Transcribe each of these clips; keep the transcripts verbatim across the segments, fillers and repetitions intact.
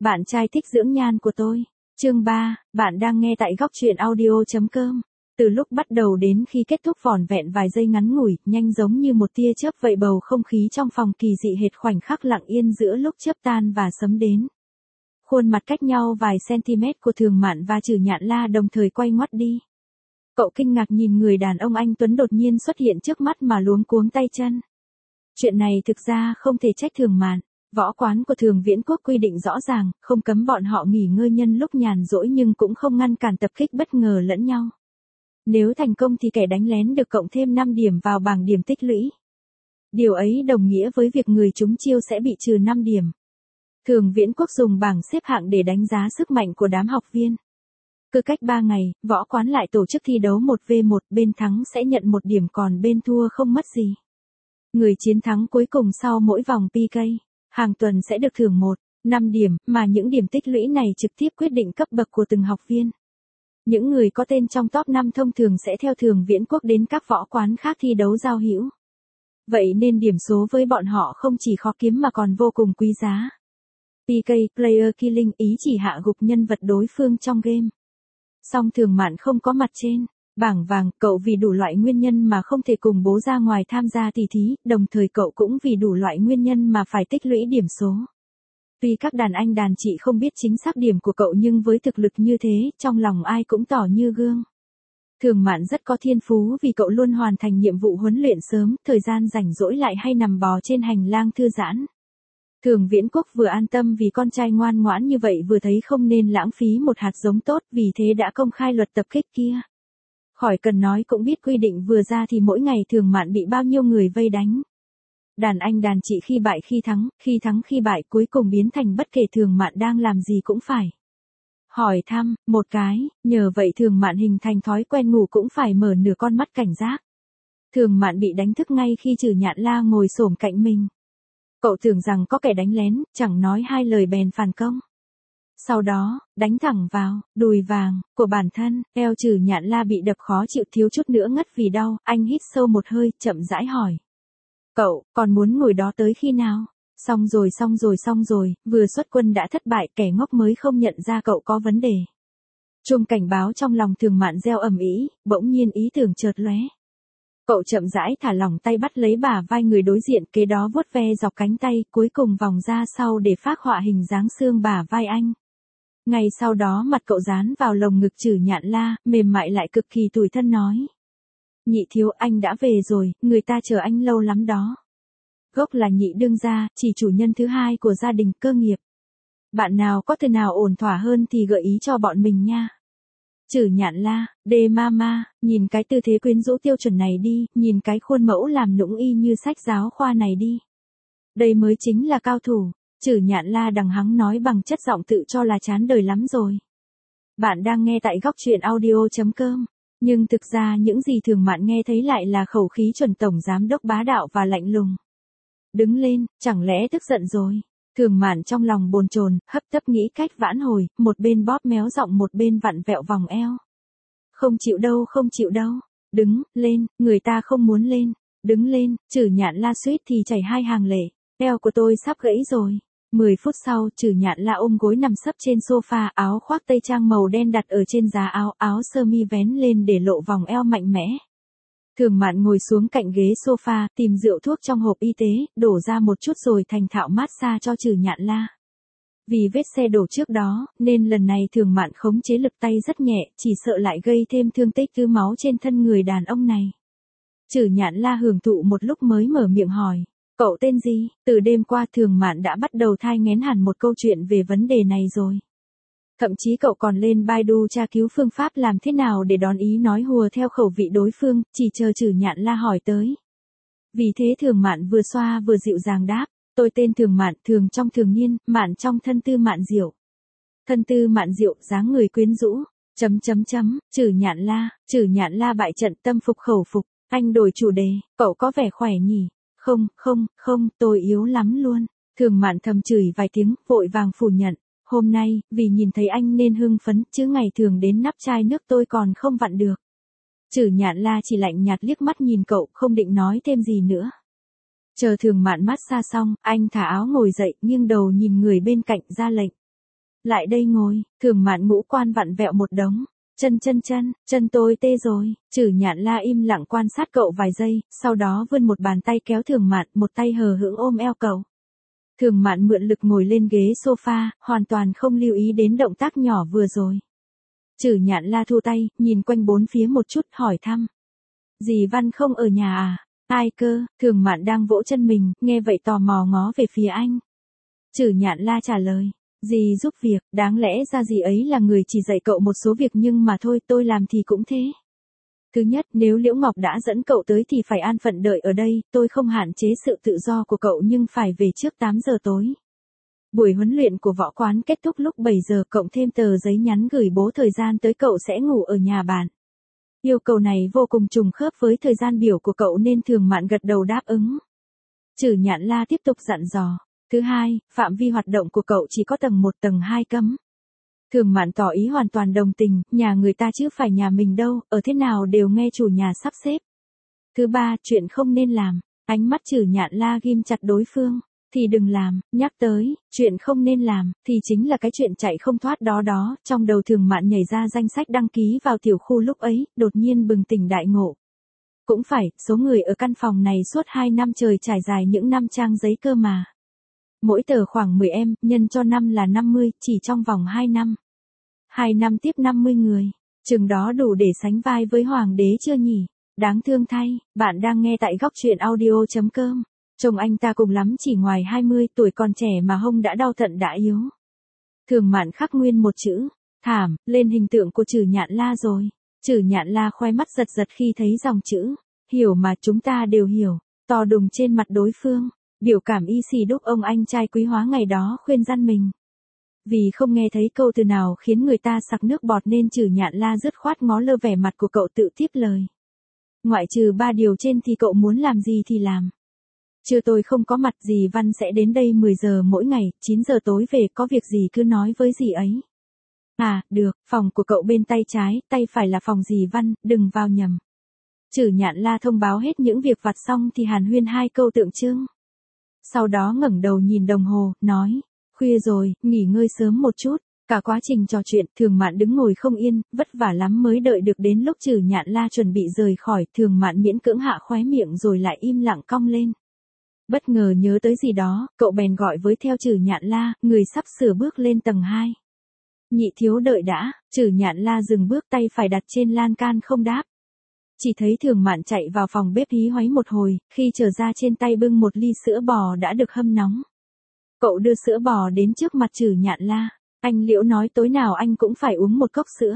Bạn trai thích dưỡng nhan của tôi. Chương ba, bạn đang nghe tại góc truyện audio.com. Từ lúc bắt đầu đến khi kết thúc vỏn vẹn vài giây ngắn ngủi, nhanh giống như một tia chớp vậy, bầu không khí trong phòng kỳ dị hệt khoảnh khắc lặng yên giữa lúc chớp tan và sấm đến. Khuôn mặt cách nhau vài cm của Thường Mạn và Trử Nhạn La đồng thời quay ngoắt đi. Cậu kinh ngạc nhìn người đàn ông anh tuấn đột nhiên xuất hiện trước mắt mà luống cuống tay chân. Chuyện này thực ra không thể trách Thường Mạn. Võ quán của Thường Viễn Quốc quy định rõ ràng, không cấm bọn họ nghỉ ngơi nhân lúc nhàn rỗi nhưng cũng không ngăn cản tập kích bất ngờ lẫn nhau. Nếu thành công thì kẻ đánh lén được cộng thêm năm điểm vào bảng điểm tích lũy. Điều ấy đồng nghĩa với việc người trúng chiêu sẽ bị trừ năm điểm. Thường Viễn Quốc dùng bảng xếp hạng để đánh giá sức mạnh của đám học viên. Cứ cách ba ngày, võ quán lại tổ chức thi đấu một vs một, bên thắng sẽ nhận một điểm còn bên thua không mất gì. Người chiến thắng cuối cùng sau mỗi vòng pê ca, hàng tuần sẽ được thưởng một, năm điểm, mà những điểm tích lũy này trực tiếp quyết định cấp bậc của từng học viên. Những người có tên trong top năm thông thường sẽ theo Thường Viễn Quốc đến các võ quán khác thi đấu giao hữu. Vậy nên điểm số với bọn họ không chỉ khó kiếm mà còn vô cùng quý giá. pê ca, Player Killing, ý chỉ hạ gục nhân vật đối phương trong game. Song Thường Mạn không có mặt trên bảng vàng, cậu vì đủ loại nguyên nhân mà không thể cùng bố ra ngoài tham gia tỷ thí, đồng thời cậu cũng vì đủ loại nguyên nhân mà phải tích lũy điểm số. Tuy các đàn anh đàn chị không biết chính xác điểm của cậu nhưng với thực lực như thế, trong lòng ai cũng tỏ như gương. Thường Mạn rất có thiên phú vì cậu luôn hoàn thành nhiệm vụ huấn luyện sớm, thời gian rảnh rỗi lại hay nằm bò trên hành lang thư giãn. Thường Viễn Quốc vừa an tâm vì con trai ngoan ngoãn như vậy vừa thấy không nên lãng phí một hạt giống tốt, vì thế đã công khai luật tập kích kia. Khỏi cần nói cũng biết quy định vừa ra thì mỗi ngày Thường Mạn bị bao nhiêu người vây đánh. Đàn anh đàn chị khi bại khi thắng, khi thắng khi bại, cuối cùng biến thành bất kể Thường Mạn đang làm gì cũng phải hỏi thăm một cái, nhờ vậy Thường Mạn hình thành thói quen ngủ cũng phải mở nửa con mắt cảnh giác. Thường Mạn bị đánh thức ngay khi Trử Nhạn La ngồi xổm cạnh mình. Cậu tưởng rằng có kẻ đánh lén, chẳng nói hai lời bèn phản công. Sau đó, đánh thẳng vào đùi vàng của bản thân, eo Trử Nhạn La bị đập khó chịu thiếu chút nữa ngất vì đau. Anh hít sâu một hơi, chậm rãi hỏi: "Cậu còn muốn ngồi đó tới khi nào?" Xong rồi xong rồi xong rồi, vừa xuất quân đã thất bại, kẻ ngốc mới không nhận ra cậu có vấn đề. Chuông cảnh báo trong lòng Thường Mạn reo ầm ĩ, bỗng nhiên ý tưởng chợt lóe. Cậu chậm rãi thả lỏng tay bắt lấy bả vai người đối diện, kế đó vuốt ve dọc cánh tay, cuối cùng vòng ra sau để phác họa hình dáng xương bả vai anh. Ngay sau đó mặt cậu dán vào lồng ngực Trử Nhạn La, mềm mại lại cực kỳ tủi thân nói: "Nhị thiếu, anh đã về rồi, người ta chờ anh lâu lắm đó." Gốc là nhị đương gia, chỉ chủ nhân thứ hai của gia đình cơ nghiệp. Bạn nào có từ nào ổn thỏa hơn thì gợi ý cho bọn mình nha. Trử Nhạn La, đê mama, nhìn cái tư thế quyến rũ tiêu chuẩn này đi, nhìn cái khuôn mẫu làm nũng y như sách giáo khoa này đi. Đây mới chính là cao thủ. Trử Nhạn La đằng hắng nói bằng chất giọng tự cho là chán đời lắm rồi. Bạn đang nghe tại góc truyện audio.com. Nhưng thực ra những gì Thường Mạn nghe thấy lại là khẩu khí chuẩn tổng giám đốc bá đạo và lạnh lùng. Đứng lên, chẳng lẽ tức giận rồi? Thường Mạn trong lòng bồn chồn, hấp tấp nghĩ cách vãn hồi, một bên bóp méo giọng một bên vặn vẹo vòng eo. Không chịu đâu, không chịu đâu. Đứng lên, người ta không muốn lên. Đứng lên, Trử Nhạn La suýt thì chảy hai hàng lệ. Eo của tôi sắp gãy rồi. Mười phút sau, Trử Nhạn La ôm gối nằm sấp trên sofa, áo khoác tây trang màu đen đặt ở trên giá áo, áo sơ mi vén lên để lộ vòng eo mạnh mẽ. Thường Mạn ngồi xuống cạnh ghế sofa, tìm rượu thuốc trong hộp y tế, đổ ra một chút rồi thành thạo massage cho Trử Nhạn La. Vì vết xe đổ trước đó, nên lần này Thường Mạn khống chế lực tay rất nhẹ, chỉ sợ lại gây thêm thương tích tứ máu trên thân người đàn ông này. Trử Nhạn La hưởng thụ một lúc mới mở miệng hỏi: "Cậu tên gì?" Từ đêm qua Thường Mạn đã bắt đầu thai nghén hẳn một câu chuyện về vấn đề này rồi. Thậm chí cậu còn lên Baidu tra cứu phương pháp làm thế nào để đón ý nói hùa theo khẩu vị đối phương, chỉ chờ Trử Nhạn La hỏi tới. Vì thế Thường Mạn vừa xoa vừa dịu dàng đáp: "Tôi tên Thường Mạn, thường trong thường niên, Mạn trong thân tư Mạn Diệu." Thân tư Mạn Diệu, dáng người quyến rũ. Chấm chấm chấm, Trử Nhạn La, Trử Nhạn La bại trận, tâm phục khẩu phục. Anh đổi chủ đề, cậu có vẻ khỏe nhỉ? Không, không, không, tôi yếu lắm luôn. Thường Mạn thầm chửi vài tiếng, vội vàng phủ nhận. Hôm nay, vì nhìn thấy anh nên hưng phấn, chứ ngày thường đến nắp chai nước tôi còn không vặn được. Trử Nhạn La chỉ lạnh nhạt liếc mắt nhìn cậu, không định nói thêm gì nữa. Chờ Thường Mạn massage xong, anh thả áo ngồi dậy, nghiêng đầu nhìn người bên cạnh ra lệnh: Lại đây ngồi, Thường Mạn ngũ quan vặn vẹo một đống. Chân chân chân, chân tôi tê rồi. Trử Nhạn La im lặng quan sát cậu vài giây, sau đó vươn một bàn tay kéo Thường Mạn, một tay hờ hững ôm eo cậu. Thường Mạn mượn lực ngồi lên ghế sofa, hoàn toàn không lưu ý đến động tác nhỏ vừa rồi. Trử Nhạn La thu tay, nhìn quanh bốn phía một chút, hỏi thăm. Dì Văn không ở nhà à? Ai cơ? Thường Mạn đang vỗ chân mình, nghe vậy tò mò ngó về phía anh. Trử Nhạn La trả lời. Dì giúp việc, đáng lẽ ra dì ấy là người chỉ dạy cậu một số việc nhưng mà thôi tôi làm thì cũng thế. Thứ nhất, nếu Liễu Ngọc đã dẫn cậu tới thì phải an phận đợi ở đây, tôi không hạn chế sự tự do của cậu nhưng phải về trước tám giờ tối. Buổi huấn luyện của võ quán kết thúc lúc bảy giờ, cộng thêm tờ giấy nhắn gửi bố thời gian tới cậu sẽ ngủ ở nhà bạn. Yêu cầu này vô cùng trùng khớp với thời gian biểu của cậu nên Thường Mạn gật đầu đáp ứng. Trử Nhạn La tiếp tục dặn dò. Thứ hai, phạm vi hoạt động của cậu chỉ có tầng một tầng hai cấm. Thường Mạn tỏ ý hoàn toàn đồng tình, nhà người ta chứ phải nhà mình đâu, ở thế nào đều nghe chủ nhà sắp xếp. Thứ ba, chuyện không nên làm. Ánh mắt Trử Nhạn La ghim chặt đối phương. Thì đừng làm, nhắc tới, chuyện không nên làm, thì chính là cái chuyện chạy không thoát đó đó. Trong đầu Thường Mạn nhảy ra danh sách đăng ký vào tiểu khu lúc ấy, đột nhiên bừng tỉnh đại ngộ. Cũng phải, số người ở căn phòng này suốt hai năm trời trải dài những năm trang giấy cơ mà. Mỗi tờ khoảng mười em, nhân cho năm là năm mươi, chỉ trong vòng hai năm. hai năm tiếp năm mươi người. Chừng đó đủ để sánh vai với hoàng đế chưa nhỉ? Đáng thương thay, bạn đang nghe tại góc truyện audio chấm com. Chồng anh ta cùng lắm chỉ ngoài hai mươi tuổi còn trẻ mà hông đã đau thận đã yếu. Thường Mạn khắc nguyên một chữ, thảm, lên hình tượng của Trử Nhạn La rồi. Trử Nhạn La khoe mắt giật giật khi thấy dòng chữ. Hiểu mà chúng ta đều hiểu, to đùng trên mặt đối phương. Biểu cảm y xì đúc ông anh trai quý hóa ngày đó khuyên răn mình. Vì không nghe thấy câu từ nào khiến người ta sặc nước bọt nên Trử Nhạn La dứt khoát ngó lơ vẻ mặt của cậu tự tiếp lời. Ngoại trừ ba điều trên thì cậu muốn làm gì thì làm. Trưa tôi không có mặt, dì Văn sẽ đến đây mười giờ mỗi ngày, chín giờ tối về, có việc gì cứ nói với dì ấy. À, được, phòng của cậu bên tay trái, tay phải là phòng dì Văn, đừng vào nhầm. Trử Nhạn La thông báo hết những việc vặt xong thì hàn huyên hai câu tượng trưng. Sau đó ngẩng đầu nhìn đồng hồ, nói, khuya rồi, nghỉ ngơi sớm một chút. Cả quá trình trò chuyện, Thường Mạn đứng ngồi không yên, vất vả lắm mới đợi được đến lúc Trử Nhạn La chuẩn bị rời khỏi, Thường Mạn miễn cưỡng hạ khóe miệng rồi lại im lặng cong lên. Bất ngờ nhớ tới gì đó, cậu bèn gọi với theo Trử Nhạn La, người sắp sửa bước lên tầng hai. Nhị thiếu đợi đã, Trử Nhạn La dừng bước, tay phải đặt trên lan can không đáp. Chỉ thấy Thường Mạn chạy vào phòng bếp hí hoáy một hồi, khi trở ra trên tay bưng một ly sữa bò đã được hâm nóng. Cậu đưa sữa bò đến trước mặt Trử Nhạn La. Anh Liễu nói tối nào anh cũng phải uống một cốc sữa.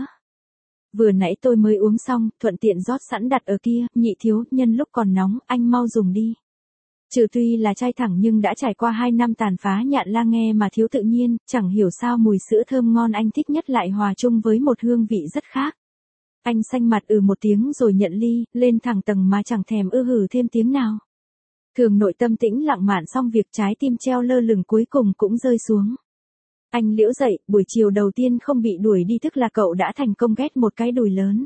Vừa nãy tôi mới uống xong, thuận tiện rót sẵn đặt ở kia, nhị thiếu, nhân lúc còn nóng, anh mau dùng đi. Trừ tuy là trai thẳng nhưng đã trải qua hai năm tàn phá Nhạn La nghe mà thiếu tự nhiên, chẳng hiểu sao mùi sữa thơm ngon anh thích nhất lại hòa chung với một hương vị rất khác. Anh xanh mặt ừ một tiếng rồi nhận ly, lên thẳng tầng mà chẳng thèm ư hử thêm tiếng nào. Thường nội tâm tĩnh lặng mạn xong việc, trái tim treo lơ lửng cuối cùng cũng rơi xuống. Anh Liễu dậy, buổi chiều đầu tiên không bị đuổi đi tức là cậu đã thành công ghét một cái đùi lớn.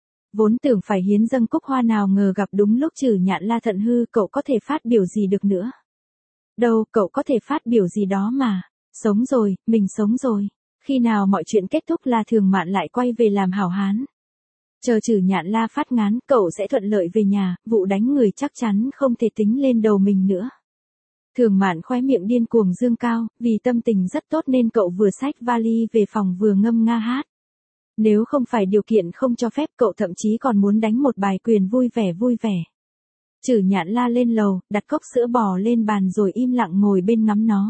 Vốn tưởng phải hiến dâng cúc hoa nào ngờ gặp đúng lúc Trử Nhạn La thận hư, cậu có thể phát biểu gì được nữa. Đâu, cậu có thể phát biểu gì đó mà. Sống rồi, mình sống rồi. Khi nào mọi chuyện kết thúc là Thường Mạn lại quay về làm hảo hán. Chờ Trử Nhạn La phát ngán, cậu sẽ thuận lợi về nhà, vụ đánh người chắc chắn không thể tính lên đầu mình nữa. Thường Mạn khóe miệng điên cuồng dương cao, vì tâm tình rất tốt nên cậu vừa xách vali về phòng vừa ngâm nga hát. Nếu không phải điều kiện không cho phép, cậu thậm chí còn muốn đánh một bài quyền vui vẻ vui vẻ. Trử Nhạn La lên lầu, đặt cốc sữa bò lên bàn rồi im lặng ngồi bên ngắm nó.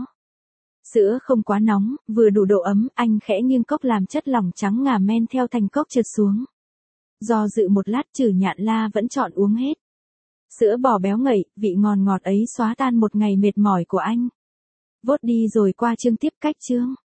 Sữa không quá nóng, vừa đủ độ ấm, anh khẽ nghiêng cốc làm chất lỏng trắng ngà men theo thành cốc trượt xuống. Do dự một lát, Trử Nhạn La vẫn chọn uống hết. Sữa bò béo ngậy, vị ngon ngọt ấy xóa tan một ngày mệt mỏi của anh. Vốt đi rồi qua chương tiếp cách chương.